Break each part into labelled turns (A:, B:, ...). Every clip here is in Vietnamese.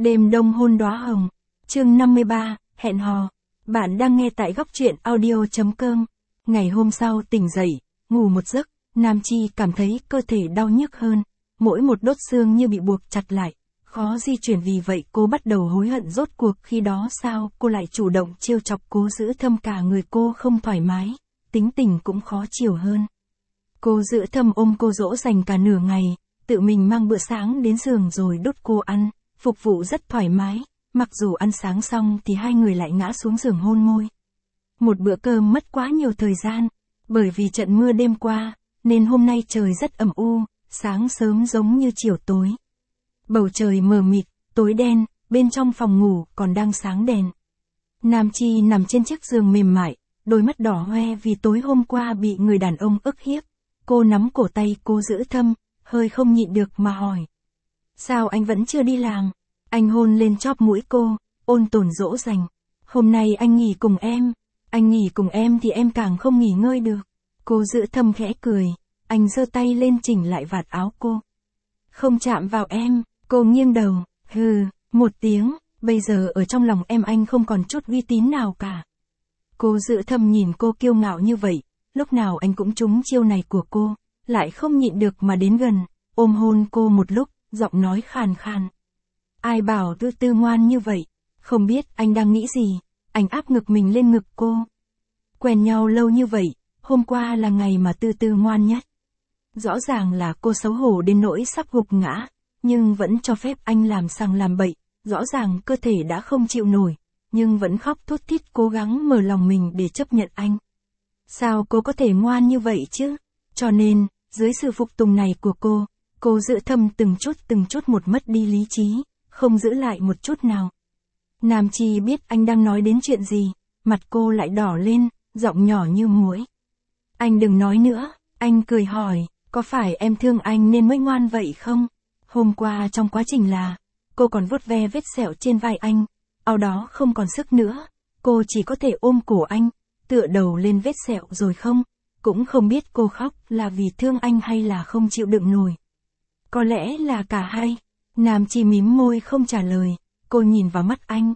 A: Đêm đông hôn đóa hồng. Chương 53, hẹn hò. Bạn đang nghe tại góc truyện audio.com. Ngày hôm sau tỉnh dậy, ngủ một giấc, Nam Chi cảm thấy cơ thể đau nhức hơn, mỗi một đốt xương như bị buộc chặt lại, khó di chuyển, vì vậy cô bắt đầu hối hận. Rốt cuộc khi đó sao cô lại chủ động trêu chọc Cố Dữ Thâm, cả người cô không thoải mái, tính tình cũng khó chịu hơn. Cố Dữ Thâm ôm cô dỗ dành cả nửa ngày, tự mình mang bữa sáng đến giường rồi đút cô ăn, phục vụ rất thoải mái, mặc dù ăn sáng xong thì hai người lại ngã xuống giường hôn môi. Một bữa cơm mất quá nhiều thời gian, bởi vì trận mưa đêm qua, nên hôm nay trời rất ẩm u, sáng sớm giống như chiều tối. Bầu trời mờ mịt, tối đen, bên trong phòng ngủ còn đang sáng đèn. Nam Chi nằm trên chiếc giường mềm mại, đôi mắt đỏ hoe vì tối hôm qua bị người đàn ông ức hiếp. Cô nắm cổ tay Cố Dữ Thâm, hơi không nhịn được mà hỏi. Sao anh vẫn chưa đi làm? Anh hôn lên chóp mũi cô, ôn tồn dỗ dành. Hôm nay anh nghỉ cùng em. Anh nghỉ cùng em thì em càng không nghỉ ngơi được. Cố Dữ Thâm khẽ cười, anh giơ tay lên chỉnh lại vạt áo cô. Không chạm vào em, cô nghiêng đầu, hừ, một tiếng, bây giờ ở trong lòng em anh không còn chút uy tín nào cả. Cố Dữ Thâm nhìn cô kiêu ngạo như vậy, lúc nào anh cũng trúng chiêu này của cô, lại không nhịn được mà đến gần, ôm hôn cô một lúc, giọng nói khàn khàn. Ai bảo Tư Tư ngoan như vậy, không biết anh đang nghĩ gì, anh áp ngực mình lên ngực cô. Quen nhau lâu như vậy, hôm qua là ngày mà Tư Tư ngoan nhất. Rõ ràng là cô xấu hổ đến nỗi sắp gục ngã, nhưng vẫn cho phép anh làm sằng làm bậy, rõ ràng cơ thể đã không chịu nổi, nhưng vẫn khóc thút thít cố gắng mở lòng mình để chấp nhận anh. Sao cô có thể ngoan như vậy chứ? Cho nên, dưới sự phục tùng này của cô, Cố Dữ Thâm từng chút một mất đi lý trí, không giữ lại một chút nào. Nam Chi biết anh đang nói đến chuyện gì, mặt cô lại đỏ lên, giọng nhỏ như muỗi. Anh đừng nói nữa, anh cười hỏi, có phải em thương anh nên mới ngoan vậy không? Hôm qua trong quá trình là, cô còn vuốt ve vết sẹo trên vai anh, ao đó không còn sức nữa, cô chỉ có thể ôm cổ anh, tựa đầu lên vết sẹo rồi không? Cũng không biết cô khóc là vì thương anh hay là không chịu đựng nổi. Có lẽ là cả hai. Nam Chi mím môi không trả lời, cô nhìn vào mắt anh.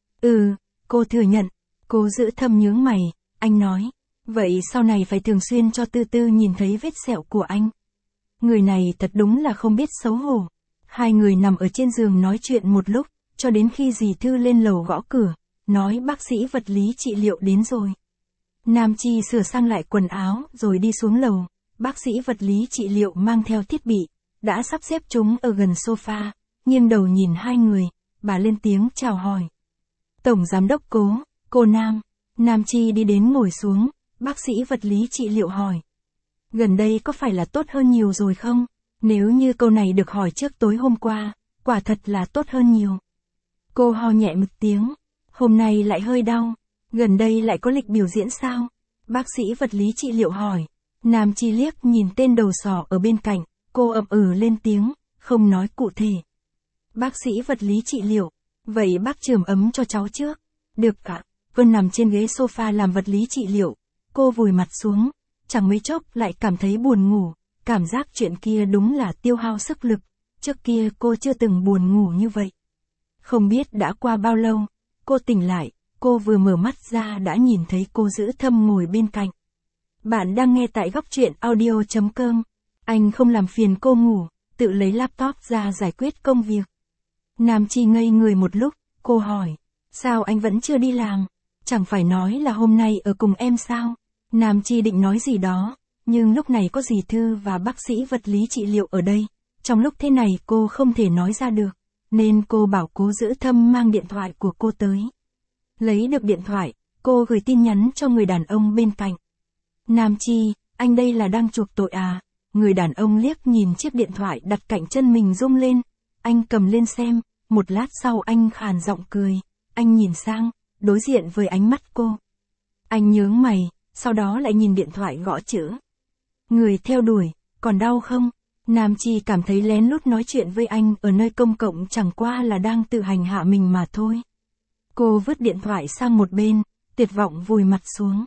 A: Cô thừa nhận. Cố Dữ Thâm nhướng mày, anh nói, vậy sau này phải thường xuyên cho Tư Tư nhìn thấy vết sẹo của anh. Người này thật đúng là không biết xấu hổ. Hai người nằm ở trên giường nói chuyện một lúc, cho đến khi dì Thư lên lầu gõ cửa, nói bác sĩ vật lý trị liệu đến rồi. Nam Chi sửa sang lại quần áo rồi đi xuống lầu, bác sĩ vật lý trị liệu mang theo thiết bị, đã sắp xếp chúng ở gần sofa, nghiêng đầu nhìn hai người, bà lên tiếng chào hỏi. Tổng giám đốc Cố, cô Nam. Nam Chi đi đến ngồi xuống, bác sĩ vật lý trị liệu hỏi. Gần đây có phải là tốt hơn nhiều rồi không? Nếu như câu này được hỏi trước tối hôm qua, quả thật là tốt hơn nhiều. Cô ho nhẹ một tiếng, hôm nay lại hơi đau, gần đây lại có lịch biểu diễn sao? Bác sĩ vật lý trị liệu hỏi. Nam Chi liếc nhìn tên đầu sỏ ở bên cạnh, cô ậm lên tiếng, không nói cụ thể. Bác sĩ vật lý trị liệu, vậy bác chườm ấm cho cháu trước. Được ạ. Vân nằm trên ghế sofa làm vật lý trị liệu, cô vùi mặt xuống, chẳng mấy chốc lại cảm thấy buồn ngủ, cảm giác chuyện kia đúng là tiêu hao sức lực, trước kia cô chưa từng buồn ngủ như vậy. Không biết đã qua bao lâu, cô tỉnh lại, cô vừa mở mắt ra đã nhìn thấy Cố Dữ Thâm ngồi bên cạnh. Bạn đang nghe tại góc truyện audio.com. Anh không làm phiền cô ngủ, tự lấy laptop ra giải quyết công việc. Nam Chi ngây người một lúc, cô hỏi, sao anh vẫn chưa đi làm? Chẳng phải nói là hôm nay ở cùng em sao? Nam Chi định nói gì đó, nhưng lúc này có dì Thư và bác sĩ vật lý trị liệu ở đây. Trong lúc thế này cô không thể nói ra được, nên cô bảo Cố Dữ Thâm mang điện thoại của cô tới. Lấy được điện thoại, cô gửi tin nhắn cho người đàn ông bên cạnh. Nam Chi, anh đây là đang chuộc tội à? Người đàn ông liếc nhìn chiếc điện thoại đặt cạnh chân mình rung lên. Anh cầm lên xem, một lát sau anh khàn giọng cười. Anh nhìn sang, đối diện với ánh mắt cô. Anh nhướng mày, sau đó lại nhìn điện thoại gõ chữ. Người theo đuổi, còn đau không? Nam Chi cảm thấy lén lút nói chuyện với anh ở nơi công cộng chẳng qua là đang tự hành hạ mình mà thôi. Cô vứt điện thoại sang một bên, tuyệt vọng vùi mặt xuống.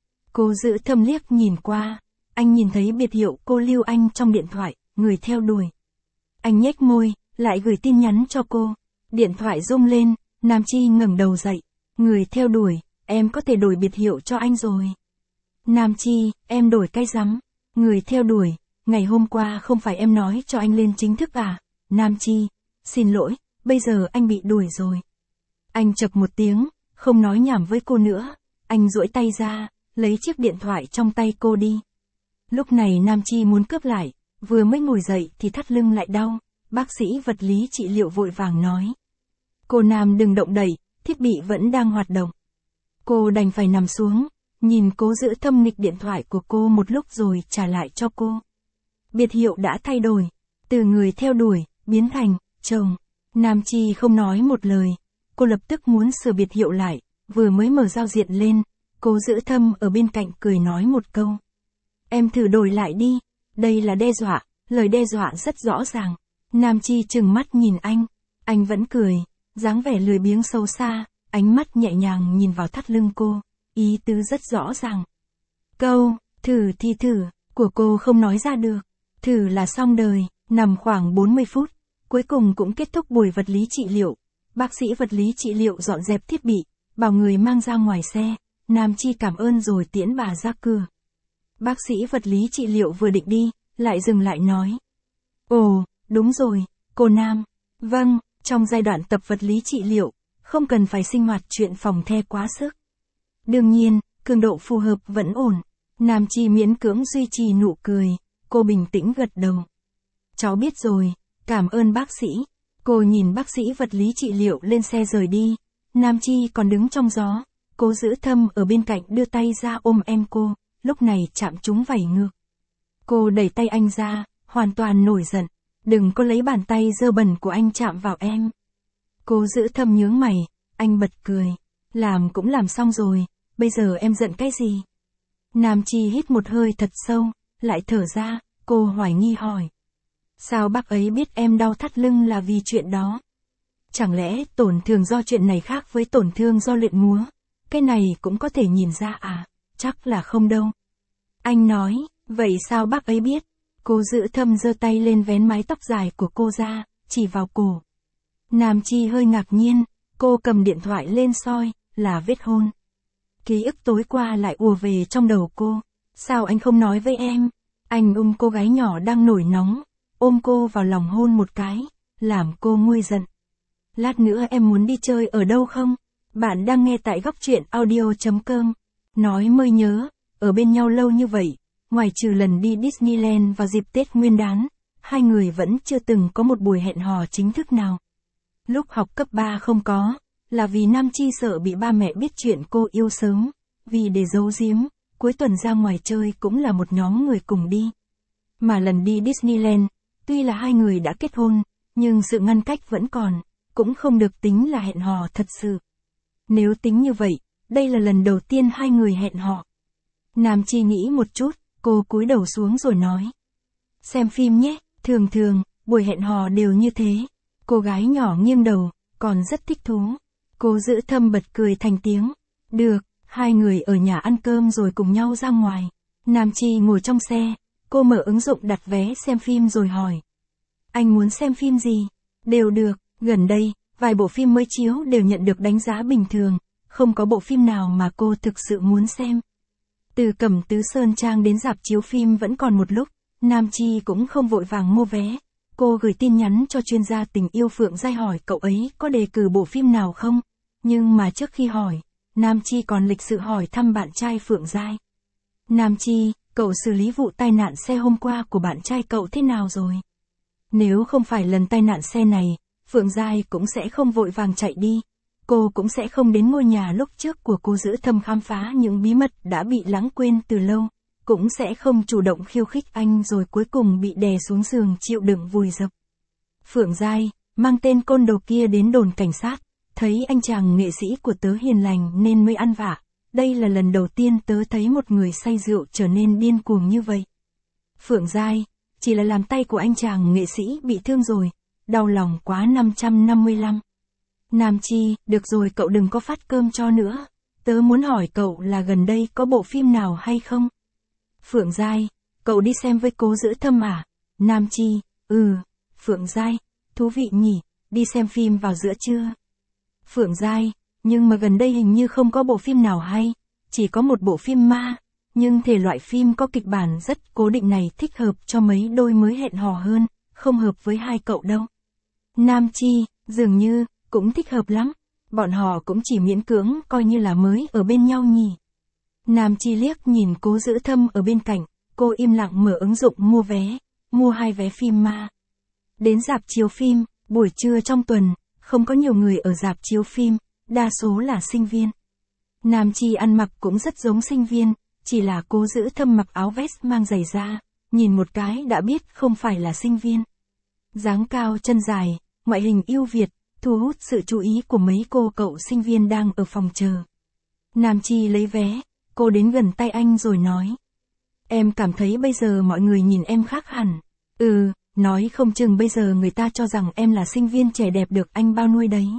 A: Cố Dữ Thâm liếc nhìn qua, anh nhìn thấy biệt hiệu cô lưu anh trong điện thoại, người theo đuổi. Anh nhếch môi, lại gửi tin nhắn cho cô. Điện thoại rung lên, Nam Chi ngẩng đầu dậy. Người theo đuổi, em có thể đổi biệt hiệu cho anh rồi. Nam Chi, em đổi cái rắm. Người theo đuổi, ngày hôm qua không phải em nói cho anh lên chính thức à? Nam Chi, xin lỗi, bây giờ anh bị đuổi rồi. Anh chậc một tiếng, không nói nhảm với cô nữa. Anh duỗi tay ra, lấy chiếc điện thoại trong tay cô đi. Lúc này Nam Chi muốn cướp lại, vừa mới ngồi dậy thì thắt lưng lại đau. Bác sĩ vật lý trị liệu vội vàng nói. Cô Nam đừng động đậy, thiết bị vẫn đang hoạt động. Cô đành phải nằm xuống, nhìn Cố Giữ Thâm nghịch điện thoại của cô một lúc rồi trả lại cho cô. Biệt hiệu đã thay đổi, từ người theo đuổi, biến thành, chồng. Nam Chi không nói một lời, cô lập tức muốn sửa biệt hiệu lại, vừa mới mở giao diện lên, Cố Giữ Thâm ở bên cạnh cười nói một câu. Em thử đổi lại đi, đây là đe dọa, lời đe dọa rất rõ ràng. Nam Chi trừng mắt nhìn anh vẫn cười, dáng vẻ lười biếng sâu xa, ánh mắt nhẹ nhàng nhìn vào thắt lưng cô, ý tứ rất rõ ràng. Câu, thử thì thử, của cô không nói ra được, thử là xong đời, nằm khoảng 40 phút, cuối cùng cũng kết thúc buổi vật lý trị liệu. Bác sĩ vật lý trị liệu dọn dẹp thiết bị, bảo người mang ra ngoài xe, Nam Chi cảm ơn rồi tiễn bà ra cửa. Bác sĩ vật lý trị liệu vừa định đi, lại dừng lại nói. Ồ, đúng rồi, cô Nam. Vâng, trong giai đoạn tập vật lý trị liệu, không cần phải sinh hoạt chuyện phòng the quá sức. Đương nhiên, cường độ phù hợp vẫn ổn. Nam Chi miễn cưỡng duy trì nụ cười, cô bình tĩnh gật đầu. Cháu biết rồi, cảm ơn bác sĩ. Cô nhìn bác sĩ vật lý trị liệu lên xe rời đi. Nam Chi còn đứng trong gió, Cố Giữ Thâm ở bên cạnh đưa tay ra ôm em cô, lúc này chạm trúng vảy ngược. Cô đẩy tay anh ra, hoàn toàn nổi giận. Đừng có lấy bàn tay dơ bẩn của anh chạm vào em. Cố Giữ Thâm nhướng mày, anh bật cười. Làm cũng làm xong rồi, bây giờ em giận cái gì? Nam Chi hít một hơi thật sâu, lại thở ra, cô hoài nghi hỏi. Sao bác ấy biết em đau thắt lưng là vì chuyện đó? Chẳng lẽ tổn thương do chuyện này khác với tổn thương do luyện múa? Cái này cũng có thể nhìn ra à? Chắc là không đâu. Anh nói, vậy sao bác ấy biết? Cố Giữ Thâm giơ tay lên vén mái tóc dài của cô ra, chỉ vào cổ. Nam Chi hơi ngạc nhiên, cô cầm điện thoại lên soi, là vết hôn. Ký ức tối qua lại ùa về trong đầu cô. Sao anh không nói với em? Anh ôm cô gái nhỏ đang nổi nóng, ôm cô vào lòng hôn một cái, làm cô nguôi giận. Lát nữa em muốn đi chơi ở đâu không? Bạn đang nghe tại góc truyện audio.com. Nói mới nhớ, ở bên nhau lâu như vậy, ngoài trừ lần đi Disneyland vào dịp Tết Nguyên đán, hai người vẫn chưa từng có một buổi hẹn hò chính thức nào. Lúc học cấp 3 không có, là vì Nam Chi sợ bị ba mẹ biết chuyện cô yêu sớm, vì để giấu giếm, cuối tuần ra ngoài chơi cũng là một nhóm người cùng đi. Mà lần đi Disneyland, tuy là hai người đã kết hôn, nhưng sự ngăn cách vẫn còn, cũng không được tính là hẹn hò thật sự. Nếu tính như vậy, đây là lần đầu tiên hai người hẹn hò. Nam Chi nghĩ một chút, cô cúi đầu xuống rồi nói. Xem phim nhé, thường thường, buổi hẹn hò đều như thế. Cô gái nhỏ nghiêng đầu, còn rất thích thú. Cố Giữ Thâm bật cười thành tiếng. Được, hai người ở nhà ăn cơm rồi cùng nhau ra ngoài. Nam Chi ngồi trong xe, cô mở ứng dụng đặt vé xem phim rồi hỏi. Anh muốn xem phim gì? Đều được, gần đây, vài bộ phim mới chiếu đều nhận được đánh giá bình thường, không có bộ phim nào mà cô thực sự muốn xem. Từ Cẩm Tứ Sơn Trang đến rạp chiếu phim vẫn còn một lúc, Nam Chi cũng không vội vàng mua vé. Cô gửi tin nhắn cho chuyên gia tình yêu Phượng Giai hỏi cậu ấy có đề cử bộ phim nào không, nhưng mà trước khi hỏi, Nam Chi còn lịch sự hỏi thăm bạn trai Phượng Giai. Nam Chi, cậu xử lý vụ tai nạn xe hôm qua của bạn trai cậu thế nào rồi? Nếu không phải lần tai nạn xe này, Phượng Giai cũng sẽ không vội vàng chạy đi. Cô cũng sẽ không đến ngôi nhà lúc trước của Cố Giữ Thâm khám phá những bí mật đã bị lãng quên từ lâu. Cũng sẽ không chủ động khiêu khích anh rồi cuối cùng bị đè xuống giường chịu đựng vùi dập. Phượng Giai, mang tên côn đồ kia đến đồn cảnh sát, thấy anh chàng nghệ sĩ của tớ hiền lành nên mới ăn vạ. Đây là lần đầu tiên tớ thấy một người say rượu trở nên điên cuồng như vậy. Phượng Giai, chỉ là làm tay của anh chàng nghệ sĩ bị thương rồi, đau lòng quá 555. Nam Chi, được rồi cậu đừng có phát cơm cho nữa. Tớ muốn hỏi cậu là gần đây có bộ phim nào hay không? Phượng Giai, cậu đi xem với Cố Giữ Thâm à? Nam Chi, Phượng Giai, thú vị nhỉ, đi xem phim vào giữa trưa. Phượng Giai, nhưng mà gần đây hình như không có bộ phim nào hay, chỉ có một bộ phim ma, nhưng thể loại phim có kịch bản rất cố định này thích hợp cho mấy đôi mới hẹn hò hơn, không hợp với hai cậu đâu. Nam Chi, dường như, cũng thích hợp lắm, bọn họ cũng chỉ miễn cưỡng coi như là mới ở bên nhau nhỉ. Nam Chi liếc nhìn Cố Giữ Thâm ở bên cạnh, cô im lặng mở ứng dụng mua vé, mua 2 vé phim ma. Đến rạp chiếu phim, buổi trưa trong tuần, không có nhiều người ở rạp chiếu phim, đa số là sinh viên. Nam Chi ăn mặc cũng rất giống sinh viên, chỉ là Cố Giữ Thâm mặc áo vest mang giày da, nhìn một cái đã biết không phải là sinh viên. Dáng cao chân dài, ngoại hình ưu việt, thu hút sự chú ý của mấy cô cậu sinh viên đang ở phòng chờ. Nam Chi lấy vé, cô đến gần tay anh rồi nói. Em cảm thấy bây giờ mọi người nhìn em khác hẳn. Nói không chừng bây giờ người ta cho rằng em là sinh viên trẻ đẹp được anh bao nuôi đấy.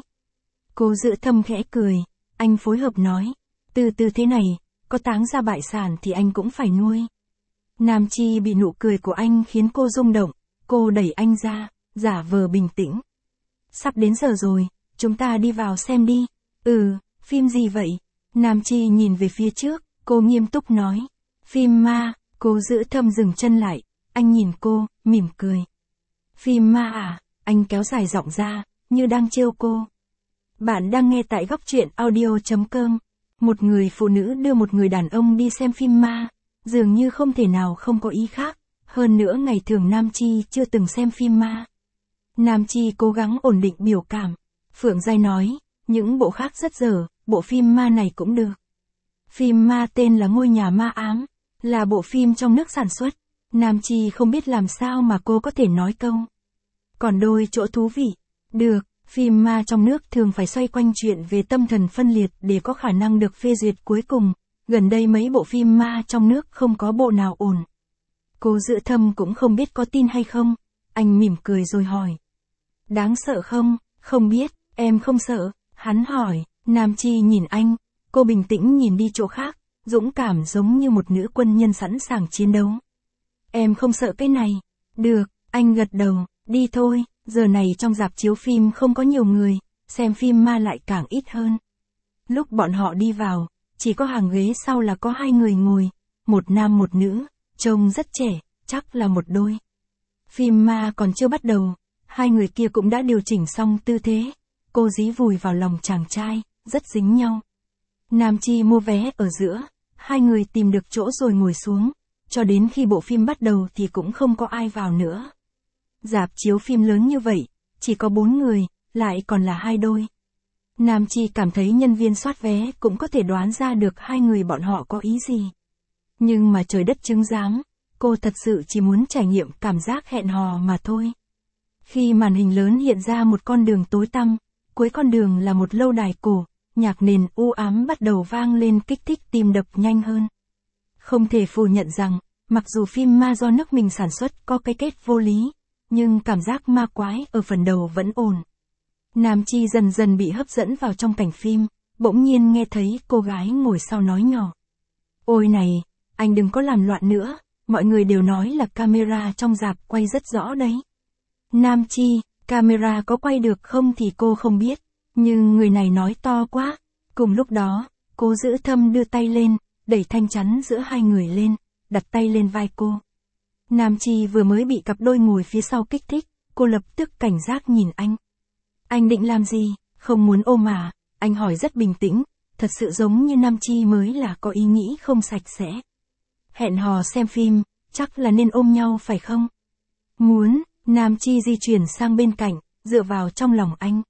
A: Cố Giữ Thâm khẽ cười, anh phối hợp nói. Từ từ thế này, có táng ra bại sản thì anh cũng phải nuôi. Nam Chi bị nụ cười của anh khiến cô rung động, cô đẩy anh ra, giả vờ bình tĩnh. Sắp đến giờ rồi, chúng ta đi vào xem đi. Phim gì vậy? Nam Chi nhìn về phía trước, cô nghiêm túc nói. Phim ma. Cố Giữ Thâm dừng chân lại, anh nhìn cô, mỉm cười. Phim ma à? Anh kéo dài giọng ra, như đang trêu cô. Bạn đang nghe tại góc truyện audio.com. Một người phụ nữ đưa một người đàn ông đi xem phim ma, dường như không thể nào không có ý khác, hơn nữa ngày thường Nam Chi chưa từng xem phim ma. Nam Chi cố gắng ổn định biểu cảm. Phượng Giai nói, những bộ khác rất dở, bộ phim ma này cũng được. Phim ma tên là Ngôi Nhà Ma Ám, là bộ phim trong nước sản xuất. Nam Chi không biết làm sao mà cô có thể nói câu. Còn đôi chỗ thú vị. Được, phim ma trong nước thường phải xoay quanh chuyện về tâm thần phân liệt để có khả năng được phê duyệt cuối cùng. Gần đây mấy bộ phim ma trong nước không có bộ nào ổn. Cố Giữ Thâm cũng không biết có tin hay không. Anh mỉm cười rồi hỏi. Đáng sợ không? Không biết, em không sợ. Hắn hỏi. Nam Chi nhìn anh. Cô bình tĩnh nhìn đi chỗ khác, dũng cảm giống như một nữ quân nhân sẵn sàng chiến đấu. Em không sợ cái này. Được, anh gật đầu, đi thôi, giờ này trong rạp chiếu phim không có nhiều người, xem phim ma lại càng ít hơn. Lúc bọn họ đi vào, chỉ có hàng ghế sau là có 2 người ngồi, một nam một nữ, trông rất trẻ, chắc là một đôi. Phim ma còn chưa bắt đầu, 2 người kia cũng đã điều chỉnh xong tư thế, cô dí vùi vào lòng chàng trai, rất dính nhau. Nam Chi mua vé ở giữa, 2 người tìm được chỗ rồi ngồi xuống, cho đến khi bộ phim bắt đầu thì cũng không có ai vào nữa. Rạp chiếu phim lớn như vậy, chỉ có 4 người, lại còn là 2 đôi. Nam Chi cảm thấy nhân viên soát vé cũng có thể đoán ra được 2 người bọn họ có ý gì. Nhưng mà trời đất chứng giám, cô thật sự chỉ muốn trải nghiệm cảm giác hẹn hò mà thôi. Khi màn hình lớn hiện ra một con đường tối tăm, cuối con đường là một lâu đài cổ, nhạc nền u ám bắt đầu vang lên kích thích tim đập nhanh hơn. Không thể phủ nhận rằng, mặc dù phim ma do nước mình sản xuất có cái kết vô lý, nhưng cảm giác ma quái ở phần đầu vẫn ổn. Nam Chi dần dần bị hấp dẫn vào trong cảnh phim, bỗng nhiên nghe thấy cô gái ngồi sau nói nhỏ. Ôi này, anh đừng có làm loạn nữa, mọi người đều nói là camera trong rạp quay rất rõ đấy. Nam Chi, camera có quay được không thì cô không biết, nhưng người này nói to quá. Cùng lúc đó, Cố Giữ Thâm đưa tay lên, đẩy thanh chắn giữa 2 người lên, đặt tay lên vai cô. Nam Chi vừa mới bị cặp đôi ngồi phía sau kích thích, cô lập tức cảnh giác nhìn anh. Anh định làm gì? Không muốn ôm à? Anh hỏi rất bình tĩnh, thật sự giống như Nam Chi mới là có ý nghĩ không sạch sẽ. Hẹn hò xem phim, chắc là nên ôm nhau phải không? Muốn. Nam Chi di chuyển sang bên cạnh, dựa vào trong lòng anh.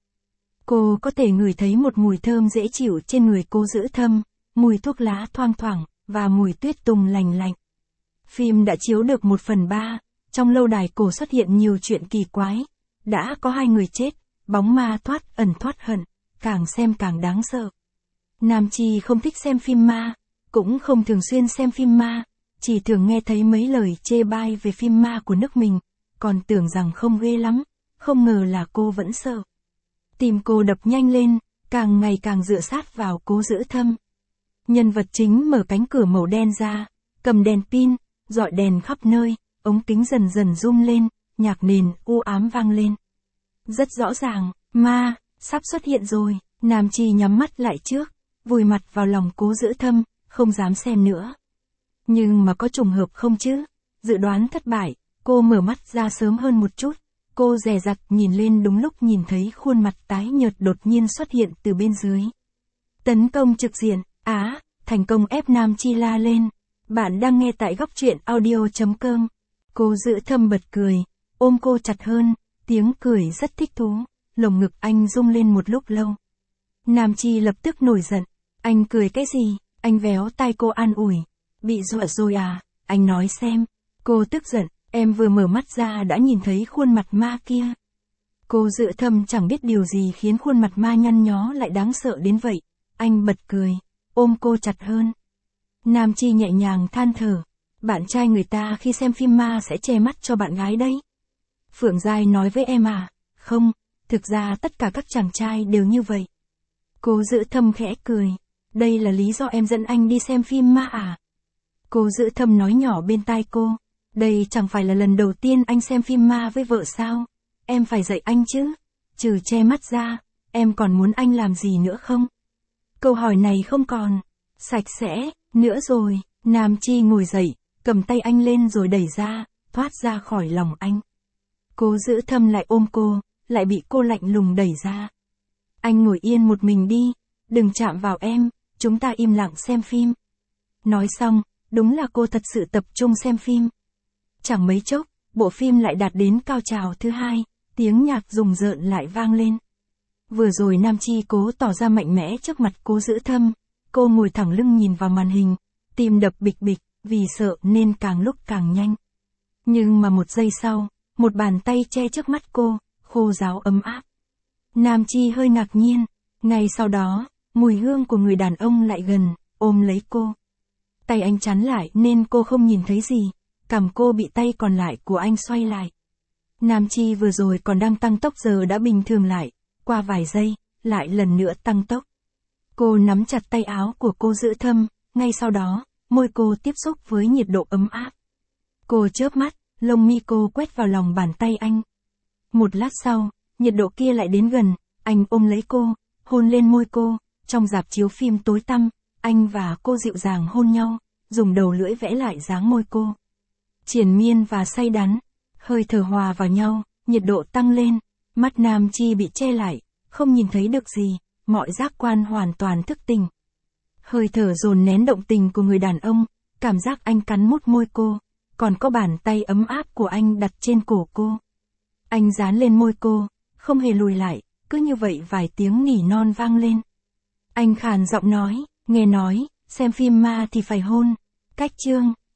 A: Cô có thể ngửi thấy một mùi thơm dễ chịu trên người Cố Giữ Thâm, mùi thuốc lá thoang thoảng, và mùi tuyết tùng lành lạnh. Phim đã chiếu được 1/3, trong lâu đài cổ xuất hiện nhiều chuyện kỳ quái. Đã có 2 người chết, bóng ma thoát ẩn thoát hận, càng xem càng đáng sợ. Nam Chi không thích xem phim ma, cũng không thường xuyên xem phim ma, chỉ thường nghe thấy mấy lời chê bai về phim ma của nước mình, còn tưởng rằng không ghê lắm, không ngờ là cô vẫn sợ. Tim cô đập nhanh lên, càng ngày càng dựa sát vào Cố Giữ Thâm. Nhân vật chính mở cánh cửa màu đen ra, cầm đèn pin, dọi đèn khắp nơi, ống kính dần dần rung lên, nhạc nền u ám vang lên. Rất rõ ràng, ma, sắp xuất hiện rồi, Nam Chi nhắm mắt lại trước, vùi mặt vào lòng Cố Giữ Thâm, không dám xem nữa. Nhưng mà có trùng hợp không chứ? Dự đoán thất bại, cô mở mắt ra sớm hơn một chút. Cô dè dặt nhìn lên đúng lúc nhìn thấy khuôn mặt tái nhợt đột nhiên xuất hiện từ bên dưới. Tấn công trực diện, thành công ép Nam Chi la lên. Bạn đang nghe tại góc truyện audio.com. Cố Giữ Thâm bật cười, ôm cô chặt hơn, tiếng cười rất thích thú, lồng ngực anh rung lên một lúc lâu. Nam Chi lập tức nổi giận, anh cười cái gì, anh véo tai cô an ủi. Bị dọa rồi à, anh nói xem. Cô tức giận, em vừa mở mắt ra đã nhìn thấy khuôn mặt ma kia. Cố Giữ Thâm chẳng biết điều gì khiến khuôn mặt ma nhăn nhó lại đáng sợ đến vậy. Anh bật cười, ôm cô chặt hơn. Nam Chi nhẹ nhàng than thở, bạn trai người ta khi xem phim ma sẽ che mắt cho bạn gái đấy. Phượng Giai nói với em à, không, thực ra tất cả các chàng trai đều như vậy. Cố Giữ Thâm khẽ cười, đây là lý do em dẫn anh đi xem phim ma à? Cố Giữ Thâm nói nhỏ bên tai cô, đây chẳng phải là lần đầu tiên anh xem phim ma với vợ sao? Em phải dạy anh chứ, trừ che mắt ra, em còn muốn anh làm gì nữa không? Câu hỏi này không còn sạch sẽ nữa rồi. Nam Chi ngồi dậy, cầm tay anh lên rồi đẩy ra, thoát ra khỏi lòng anh. Cố Giữ Thâm lại ôm cô, lại bị cô lạnh lùng đẩy ra. Anh ngồi yên một mình đi, đừng chạm vào em, chúng ta im lặng xem phim. Nói xong, đúng là cô thật sự tập trung xem phim. Chẳng mấy chốc, bộ phim lại đạt đến cao trào thứ hai, tiếng nhạc rùng rợn lại vang lên. Vừa rồi Nam Chi cố tỏ ra mạnh mẽ trước mặt Cố Giữ Thâm, cô ngồi thẳng lưng nhìn vào màn hình, tim đập bịch bịch, vì sợ nên càng lúc càng nhanh. Nhưng mà một giây sau, một bàn tay che trước mắt cô, khô ráo ấm áp. Nam Chi hơi ngạc nhiên, ngay sau đó, mùi hương của người đàn ông lại gần, ôm lấy cô. Tay anh chắn lại nên cô không nhìn thấy gì, cằm cô bị tay còn lại của anh xoay lại. Nam Chi vừa rồi còn đang tăng tốc giờ đã bình thường lại, qua vài giây, lại lần nữa tăng tốc. Cô nắm chặt tay áo của Cố Giữ Thâm, ngay sau đó, môi cô tiếp xúc với nhiệt độ ấm áp. Cô chớp mắt, lông mi cô quét vào lòng bàn tay anh. Một lát sau, nhiệt độ kia lại đến gần, anh ôm lấy cô, hôn lên môi cô, trong rạp chiếu phim tối tăm, anh và cô dịu dàng hôn nhau, dùng đầu lưỡi vẽ lại dáng môi cô. Triền miên và say đắm, hơi thở hòa vào nhau, nhiệt độ tăng lên, mắt Nam Chi bị che lại, không nhìn thấy được gì, mọi giác quan hoàn toàn thức tỉnh. Hơi thở dồn nén động tình của người đàn ông, cảm giác anh cắn mút môi cô, còn có bàn tay ấm áp của anh đặt trên cổ cô. Anh dán lên môi cô, không hề lùi lại, cứ như vậy vài tiếng nỉ non vang lên. Anh khàn giọng nói, nghe nói, xem phim ma thì phải hôn. Cách chương